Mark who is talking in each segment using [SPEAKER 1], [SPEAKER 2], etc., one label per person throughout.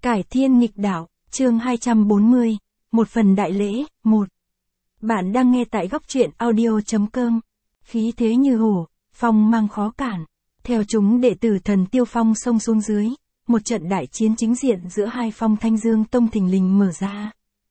[SPEAKER 1] Cải thiên nghịch đạo, chương 240, một phần đại lễ, 1. Bạn đang nghe tại góc truyện audio.com. Khí thế như hổ, phong mang khó cản. Theo chúng đệ tử Thần Tiêu Phong xông xuống dưới, một trận đại chiến chính diện giữa hai phong Thanh Dương Tông thình lình mở ra.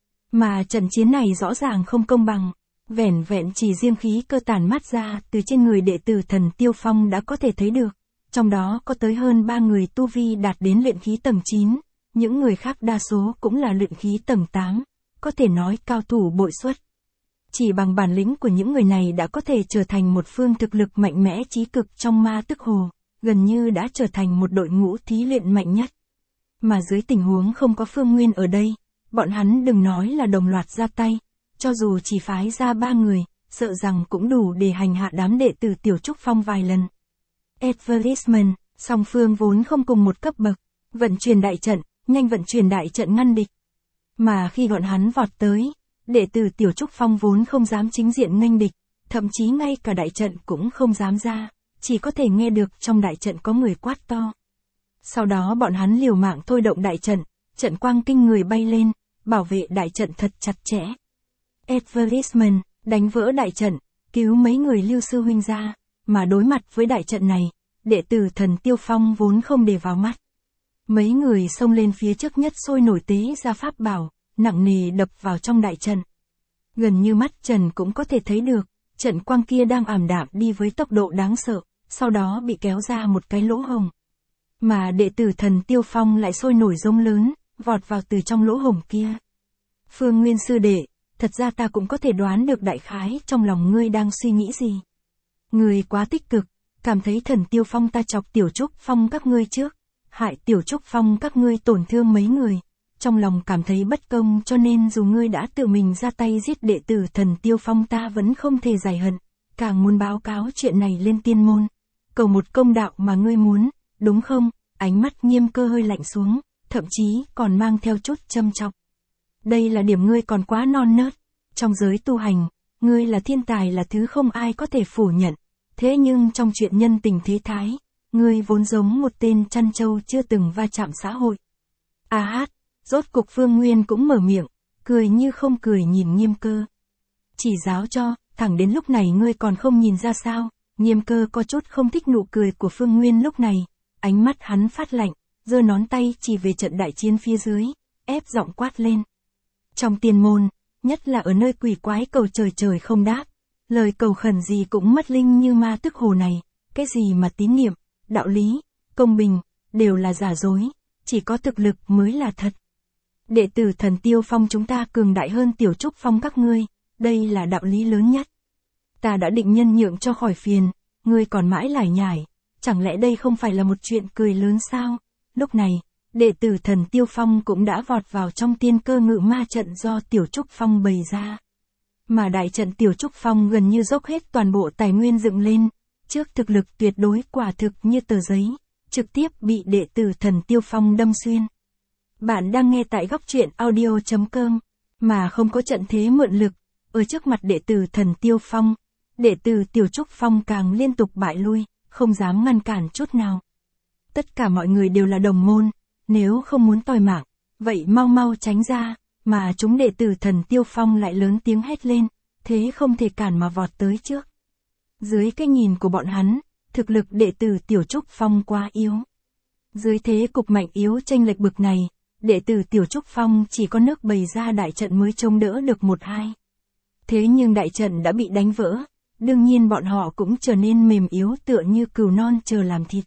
[SPEAKER 1] Mà trận chiến này rõ ràng không công bằng, vẻn vẹn chỉ riêng khí cơ tản mát ra từ trên người đệ tử Thần Tiêu Phong đã có thể thấy được. Trong đó có tới hơn 3 người tu vi đạt đến luyện khí tầng 9, những người khác đa số cũng là luyện khí tầng 8, có thể nói cao thủ bội xuất. Chỉ bằng bản lĩnh của những người này đã có thể trở thành một phương thực lực mạnh mẽ chí cực trong Ma Tức Hồ, gần như đã trở thành một đội ngũ thí luyện mạnh nhất. Mà dưới tình huống không có Phương Nguyên ở đây, bọn hắn đừng nói là đồng loạt ra tay, cho dù chỉ phái ra 3 người, sợ rằng cũng đủ để hành hạ đám đệ tử Tiểu Trúc Phong vài lần. Advertisement, song phương vốn không cùng một cấp bậc, vận chuyển đại trận, nhanh vận chuyển đại trận ngăn địch. Mà khi bọn hắn vọt tới, đệ tử Tiểu Trúc Phong vốn không dám chính diện nghênh địch, thậm chí ngay cả đại trận cũng không dám ra, chỉ có thể nghe được trong đại trận có người quát to. Sau đó bọn hắn liều mạng thôi động đại trận, trận quang kinh người bay lên, bảo vệ đại trận thật chặt chẽ. Advertisement, đánh vỡ đại trận, cứu mấy người Lưu sư huynh ra, mà đối mặt với đại trận này, đệ tử Thần Tiêu Phong vốn không để vào mắt. Mấy người xông lên phía trước nhất sôi nổi tế ra pháp bảo, nặng nề đập vào trong đại trận. Gần như mắt Trần cũng có thể thấy được, trận quang kia đang ảm đạm đi với tốc độ đáng sợ, sau đó bị kéo ra một cái lỗ hổng. Mà đệ tử Thần Tiêu Phong lại sôi nổi rống lớn, vọt vào từ trong lỗ hổng kia. Phương Nguyên sư đệ, thật ra ta cũng có thể đoán được đại khái trong lòng ngươi đang suy nghĩ gì. Ngươi quá tích cực, cảm thấy Thần Tiêu Phong ta chọc Tiểu Trúc Phong các ngươi trước, hại Tiểu Trúc Phong các ngươi tổn thương mấy người, trong lòng cảm thấy bất công cho nên dù ngươi đã tự mình ra tay giết đệ tử Thần Tiêu Phong ta vẫn không thể giải hận, càng muốn báo cáo chuyện này lên tiên môn, cầu một công đạo mà ngươi muốn, đúng không? Ánh mắt Nghiêm Cơ hơi lạnh xuống, thậm chí còn mang theo chút châm chọc. Đây là điểm ngươi còn quá non nớt, trong giới tu hành, ngươi là thiên tài là thứ không ai có thể phủ nhận, thế nhưng trong chuyện nhân tình thế thái, ngươi vốn giống một tên chăn trâu chưa từng va chạm xã hội. Rốt cục Phương Nguyên cũng mở miệng, cười như không cười nhìn Nghiêm Cơ. Chỉ giáo cho, thẳng đến lúc này ngươi còn không nhìn ra sao? Nghiêm Cơ có chút không thích nụ cười của Phương Nguyên lúc này, ánh mắt hắn phát lạnh, giơ ngón tay chỉ về trận đại chiến phía dưới, ép giọng quát lên. Trong tiên môn, nhất là ở nơi quỷ quái cầu trời trời không đáp, lời cầu khẩn gì cũng mất linh như Ma Tức Hồ này, cái gì mà tín niệm, đạo lý, công bình, đều là giả dối, chỉ có thực lực mới là thật. Đệ tử Thần Tiêu Phong chúng ta cường đại hơn Tiểu Trúc Phong các ngươi, đây là đạo lý lớn nhất. Ta đã định nhân nhượng cho khỏi phiền, ngươi còn mãi lải nhải, chẳng lẽ đây không phải là một chuyện cười lớn sao? Lúc này, đệ tử Thần Tiêu Phong cũng đã vọt vào trong tiên cơ ngự ma trận do Tiểu Trúc Phong bày ra. Mà đại trận Tiểu Trúc Phong gần như dốc hết toàn bộ tài nguyên dựng lên, trước thực lực tuyệt đối quả thực như tờ giấy, trực tiếp bị đệ tử Thần Tiêu Phong đâm xuyên. Bạn đang nghe tại góc truyện audio.com, mà không có trận thế mượn lực, ở trước mặt đệ tử Thần Tiêu Phong, đệ tử Tiểu Trúc Phong càng liên tục bại lui, không dám ngăn cản chút nào. Tất cả mọi người đều là đồng môn, nếu không muốn toi mạng, vậy mau mau tránh ra, mà chúng đệ tử Thần Tiêu Phong lại lớn tiếng hét lên, thế không thể cản mà vọt tới trước. Dưới cái nhìn của bọn hắn, thực lực đệ tử Tiểu Trúc Phong quá yếu. Dưới thế cục mạnh yếu chênh lệch bực này, đệ tử Tiểu Trúc Phong chỉ có nước bày ra đại trận mới chống đỡ được 1-2. Thế nhưng đại trận đã bị đánh vỡ, đương nhiên bọn họ cũng trở nên mềm yếu tựa như cừu non chờ làm thịt.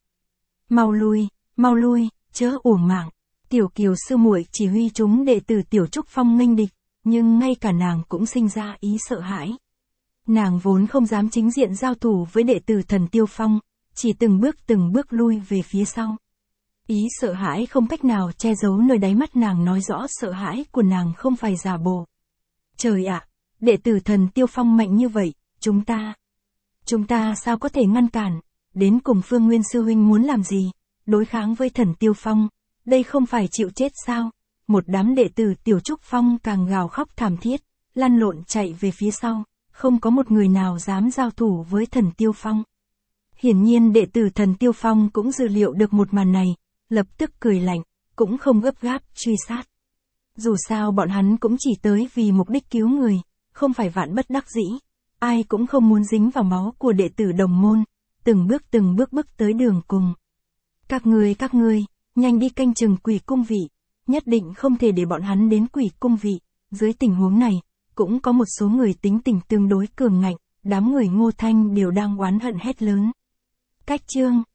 [SPEAKER 1] Mau lui, chớ uổng mạng. Tiểu Kiều sư muội chỉ huy chúng đệ tử Tiểu Trúc Phong nghênh địch, nhưng ngay cả nàng cũng sinh ra ý sợ hãi. Nàng vốn không dám chính diện giao thủ với đệ tử Thần Tiêu Phong, chỉ từng bước lui về phía sau. Ý sợ hãi không cách nào che giấu nơi đáy mắt nàng nói rõ sợ hãi của nàng không phải giả bộ. Trời ạ, đệ tử Thần Tiêu Phong mạnh như vậy, chúng ta sao có thể ngăn cản, đến cùng Phương Nguyên sư huynh muốn làm gì, đối kháng với Thần Tiêu Phong, đây không phải chịu chết sao? Một đám đệ tử Tiểu Trúc Phong càng gào khóc thảm thiết, lăn lộn chạy về phía sau, không có một người nào dám giao thủ với Thần Tiêu Phong. Hiển nhiên đệ tử Thần Tiêu Phong cũng dự liệu được một màn này, lập tức cười lạnh, cũng không gấp gáp truy sát. Dù sao bọn hắn cũng chỉ tới vì mục đích cứu người, không phải vạn bất đắc dĩ. Ai cũng không muốn dính vào máu của đệ tử đồng môn, từng bước bước tới đường cùng. Các ngươi, nhanh đi canh chừng Quỷ Cung vị, nhất định không thể để bọn hắn đến Quỷ Cung vị. Dưới tình huống này, cũng có một số người tính tình tương đối cường ngạnh, đám người Ngô Thanh đều đang oán hận hét lớn. Cách chương